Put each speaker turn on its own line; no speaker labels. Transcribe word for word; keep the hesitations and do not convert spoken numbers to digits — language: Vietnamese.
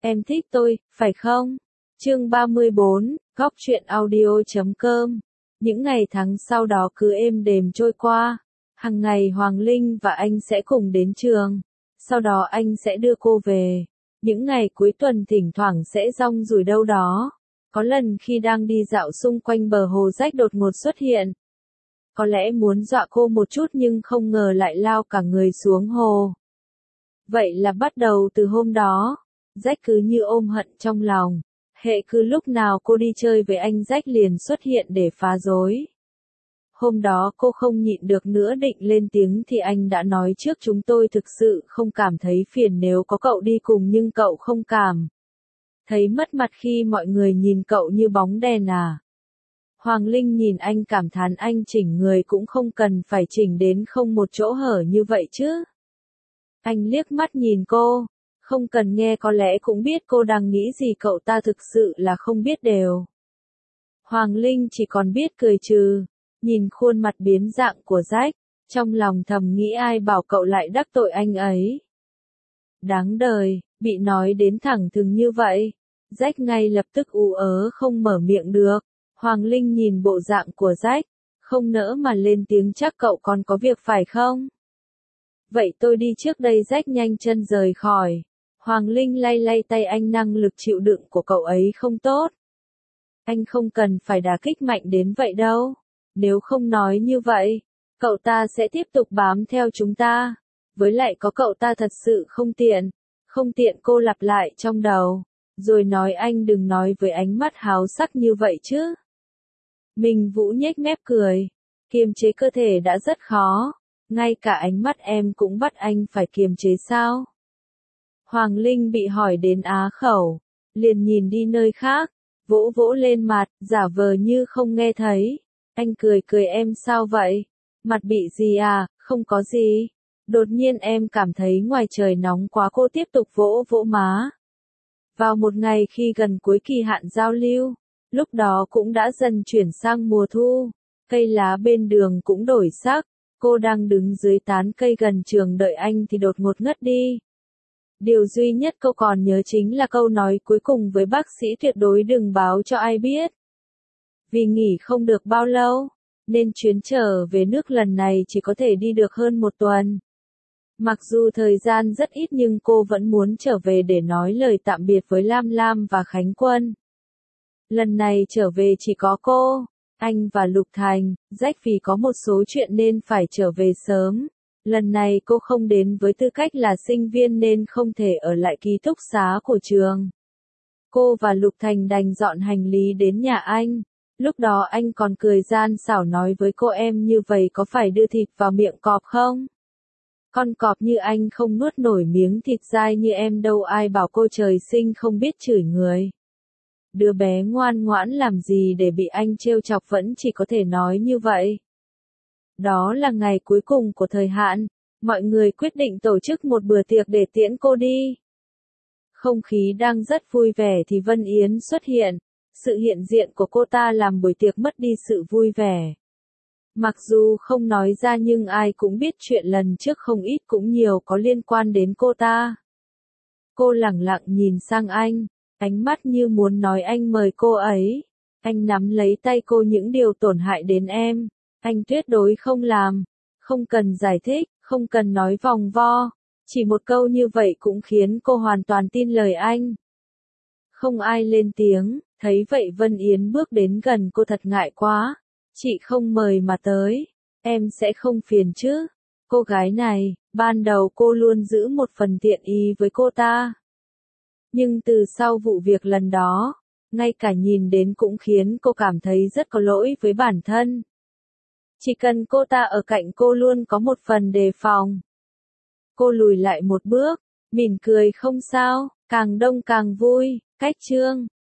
Em thích tôi, phải không? Chương ba mươi bốn, góc truyện audio chấm com. Những ngày tháng sau đó cứ êm đềm trôi qua. Hằng ngày Hoàng Linh và anh sẽ cùng đến trường. Sau đó anh sẽ đưa cô về. Những ngày cuối tuần thỉnh thoảng sẽ rong ruổi đâu đó. Có lần khi đang đi dạo xung quanh bờ hồ rách đột ngột xuất hiện. Có lẽ muốn dọa cô một chút nhưng không ngờ lại lao cả người xuống hồ. Vậy là bắt đầu từ hôm đó, Jack cứ như ôm hận trong lòng. Hệ cứ lúc nào cô đi chơi với anh Jack liền xuất hiện để phá rối. Hôm đó cô không nhịn được nữa định lên tiếng thì anh đã nói trước chúng tôi thực sự không cảm thấy phiền nếu có cậu đi cùng nhưng cậu không cảm thấy mất mặt khi mọi người nhìn cậu như bóng đèn à. Hoàng Linh nhìn anh cảm thán anh chỉnh người cũng không cần phải chỉnh đến không một chỗ hở như vậy chứ. Anh liếc mắt nhìn cô, không cần nghe có lẽ cũng biết cô đang nghĩ gì cậu ta thực sự là không biết đều. Hoàng Linh chỉ còn biết cười trừ, nhìn khuôn mặt biến dạng của Jack, trong lòng thầm nghĩ ai bảo cậu lại đắc tội anh ấy. Đáng đời, bị nói đến thẳng thừng như vậy, Jack ngay lập tức ú ớ không mở miệng được. Hoàng Linh nhìn bộ dạng của Jack, không nỡ mà lên tiếng chắc cậu còn có việc phải không? Vậy tôi đi trước đây. Jack nhanh chân rời khỏi. Hoàng Linh lay lay tay anh năng lực chịu đựng của cậu ấy không tốt. Anh không cần phải đả kích mạnh đến vậy đâu. Nếu không nói như vậy, cậu ta sẽ tiếp tục bám theo chúng ta. Với lại có cậu ta thật sự không tiện. Không tiện cô lặp lại trong đầu. Rồi nói anh đừng nói với ánh mắt háo sắc như vậy chứ. Minh Vũ nhếch mép cười. Kiềm chế cơ thể đã rất khó. Ngay cả ánh mắt em cũng bắt anh phải kiềm chế sao? Hoàng Linh bị hỏi đến á khẩu. Liền nhìn đi nơi khác. Vỗ vỗ lên mặt, giả vờ như không nghe thấy. Anh cười cười em sao vậy? Mặt bị gì à? Không có gì. Đột nhiên em cảm thấy ngoài trời nóng quá cô tiếp tục vỗ vỗ má. Vào một ngày khi gần cuối kỳ hạn giao lưu. Lúc đó cũng đã dần chuyển sang mùa thu, cây lá bên đường cũng đổi sắc, cô đang đứng dưới tán cây gần trường đợi anh thì đột ngột ngất đi. Điều duy nhất cô còn nhớ chính là câu nói cuối cùng với bác sĩ tuyệt đối đừng báo cho ai biết. Vì nghỉ không được bao lâu, nên chuyến trở về nước lần này chỉ có thể đi được hơn một tuần. Mặc dù thời gian rất ít nhưng cô vẫn muốn trở về để nói lời tạm biệt với Lam Lam và Khánh Quân. Lần này trở về chỉ có cô, anh và Lục Thành. Jack vì có một số chuyện nên phải trở về sớm. Lần này cô không đến với tư cách là sinh viên nên không thể ở lại ký túc xá của trường. Cô và Lục Thành đành dọn hành lý đến nhà anh. Lúc đó anh còn cười gian xảo nói với cô em như vậy có phải đưa thịt vào miệng cọp không? Con cọp như anh không nuốt nổi miếng thịt dai như em đâu ai bảo cô trời sinh không biết chửi người. Đứa bé ngoan ngoãn làm gì để bị anh trêu chọc vẫn chỉ có thể nói như vậy. Đó là ngày cuối cùng của thời hạn, mọi người quyết định tổ chức một bữa tiệc để tiễn cô đi. Không khí đang rất vui vẻ thì Vân Yến xuất hiện, sự hiện diện của cô ta làm buổi tiệc mất đi sự vui vẻ. Mặc dù không nói ra nhưng ai cũng biết chuyện lần trước không ít cũng nhiều có liên quan đến cô ta. Cô lẳng lặng nhìn sang anh. Ánh mắt như muốn nói anh mời cô ấy. Anh nắm lấy tay cô những điều tổn hại đến em. Anh tuyệt đối không làm. Không cần giải thích, không cần nói vòng vo. Chỉ một câu như vậy cũng khiến cô hoàn toàn tin lời anh. Không ai lên tiếng, thấy vậy Vân Yến bước đến gần cô thật ngại quá. Chị không mời mà tới. Em sẽ không phiền chứ. Cô gái này, ban đầu cô luôn giữ một phần thiện ý với cô ta. Nhưng từ sau vụ việc lần đó, ngay cả nhìn đến cũng khiến cô cảm thấy rất có lỗi với bản thân. Chỉ cần cô ta ở cạnh cô luôn có một phần đề phòng. Cô lùi lại một bước, mỉm cười không sao, càng đông càng vui, cách chương.